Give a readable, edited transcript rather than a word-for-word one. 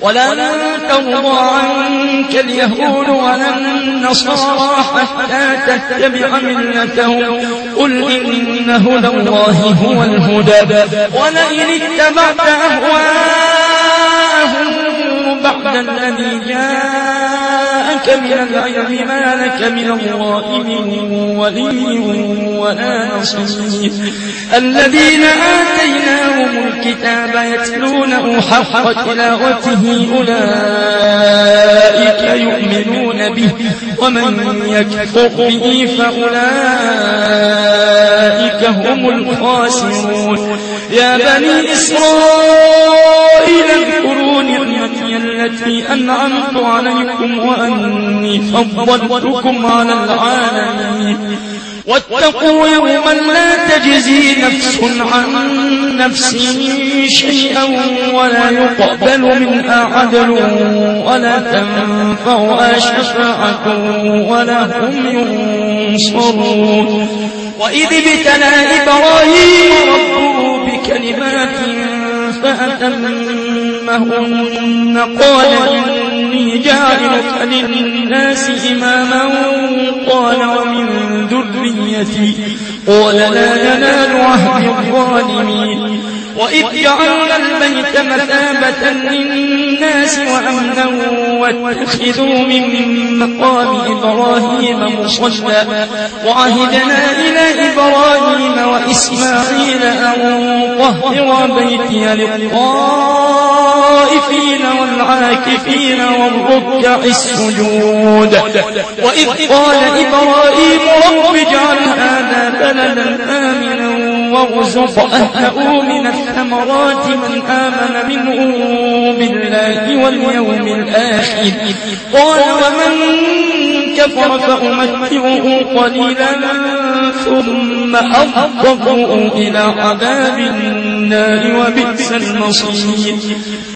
ولن ترضى عنك اليهود ولا النصارى حتى تتبع ملتهم قل إن هدى الله هو الهدى ولئن اتبعت أهواءهم بعد الذي جاءك من العلم ما لك من الله من ولي ولا نصير الذين آتيناهم الكتاب يتلونه حق تلاوته أولئك يؤمنون به ومن يكفر به فأولئك هم الخاسرون يا بني إسرائيل اذكروا نعمتي التي أنعمت عليكم وأني فضلتكم على العالمين واتقوا يوما لا تجزي نفس عن نفس شيئا ولا يقبل منها عدل ولا تنفعها شفاعة ولا هم ينصرون وإذ ابتلى إبراهيم ربه بكلمات فأتمهن قال إني جاعلك للناس إماما قال ومن ذريتي قال لا ينال عهد الظالمين وإذ جعلنا البيت مثابة للناس وأمنا واتخذوا من مقام إبراهيم مصلى وعهدنا إلى إبراهيم وإسماعيل أن طهر بيتي للطائفين والعاكفين والركع السجود وإذ قال إبراهيم رب اجعل هذا بلدا آمنا وارزق أهله من الثمرات من آمن منهم بالله واليوم الآخر قال ومن كفر فأمتعه قليلا ثم أضطره إلى عذاب النار وبئس المصير